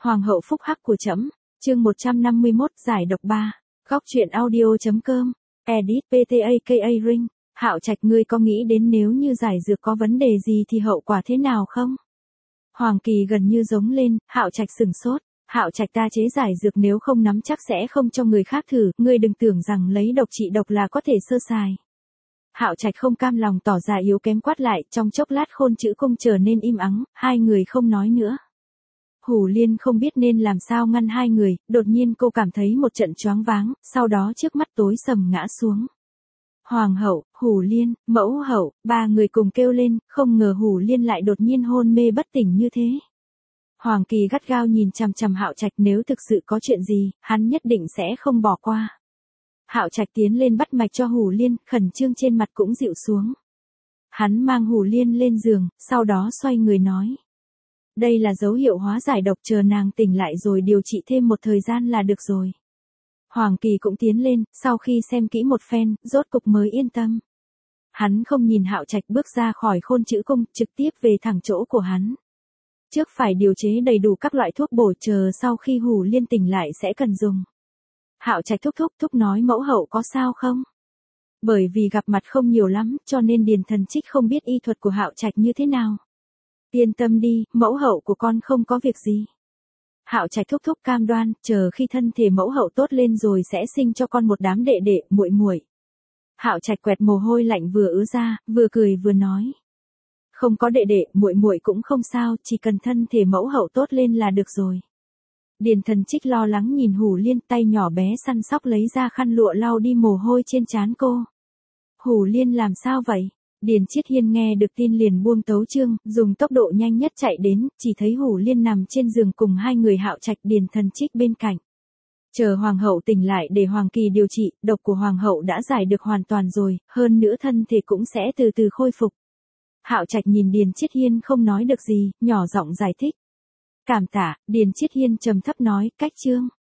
Hoàng hậu phúc hắc của trẫm. Chương 151 giải độc 3. Góc truyện audio.com. Edit PTAKA Ring. Hạo Trạch, ngươi có nghĩ đến nếu như giải dược có vấn đề gì thì hậu quả thế nào không? Hoàng Kỳ gần như giống lên. Hạo Trạch sừng sốt. Hạo Trạch, ta chế giải dược nếu không nắm chắc sẽ không cho người khác thử, ngươi đừng tưởng rằng lấy độc trị độc là có thể sơ sài. Hạo Trạch không cam lòng tỏ ra yếu kém quát lại, trong chốc lát Khôn Chữ Cung trở nên im ắng, hai người không nói nữa. Hủ Liên không biết nên làm sao ngăn hai người, đột nhiên cô cảm thấy một trận choáng váng, sau đó trước mắt tối sầm ngã xuống. Hoàng hậu, Hủ Liên, mẫu hậu, ba người cùng kêu lên, không ngờ Hủ Liên lại đột nhiên hôn mê bất tỉnh như thế. Hoàng Kỳ gắt gao nhìn chằm chằm Hạo Trạch, nếu thực sự có chuyện gì, hắn nhất định sẽ không bỏ qua. Hạo Trạch tiến lên bắt mạch cho Hủ Liên, khẩn trương trên mặt cũng dịu xuống. Hắn mang Hủ Liên lên giường, sau đó xoay người nói. Đây là dấu hiệu hóa giải độc, chờ nàng tỉnh lại rồi điều trị thêm một thời gian là được rồi. Hoàng Kỳ cũng tiến lên, sau khi xem kỹ một phen, rốt cục mới yên tâm. Hắn không nhìn Hạo Trạch bước ra khỏi Khôn Chữ Cung, trực tiếp về thẳng chỗ của hắn. Trước phải điều chế đầy đủ các loại thuốc bổ, chờ sau khi Hủ Liên tỉnh lại sẽ cần dùng. Hạo Trạch thúc nói, mẫu hậu có sao không? Bởi vì gặp mặt không nhiều lắm, cho nên Điền Thần Trích không biết y thuật của Hạo Trạch như thế nào. Yên tâm đi, mẫu hậu của con không có việc gì. Hạo Trạch thúc cam đoan, chờ khi thân thể mẫu hậu tốt lên rồi sẽ sinh cho con một đám đệ đệ, muội muội. Hạo Trạch quẹt mồ hôi lạnh vừa ứa ra, vừa cười vừa nói. Không có đệ đệ, muội muội cũng không sao, chỉ cần thân thể mẫu hậu tốt lên là được rồi. Điền Thần Trích lo lắng nhìn Hủ Liên, tay nhỏ bé săn sóc lấy ra khăn lụa lau đi mồ hôi trên trán cô. Hủ Liên làm sao vậy? Điền Chiết Hiên nghe được tin liền buông tấu chương, dùng tốc độ nhanh nhất chạy đến, chỉ thấy Hủ Liên nằm trên giường cùng hai người Hạo Trạch, Điền Thần Trích bên cạnh. Chờ hoàng hậu tỉnh lại để Hoàng Kỳ điều trị, độc của hoàng hậu đã giải được hoàn toàn rồi, hơn nữa thân thể cũng sẽ từ từ khôi phục. Hạo Trạch nhìn Điền Chiết Hiên không nói được gì, nhỏ giọng giải thích. Cảm tạ, Điền Chiết Hiên trầm thấp nói, cách chương.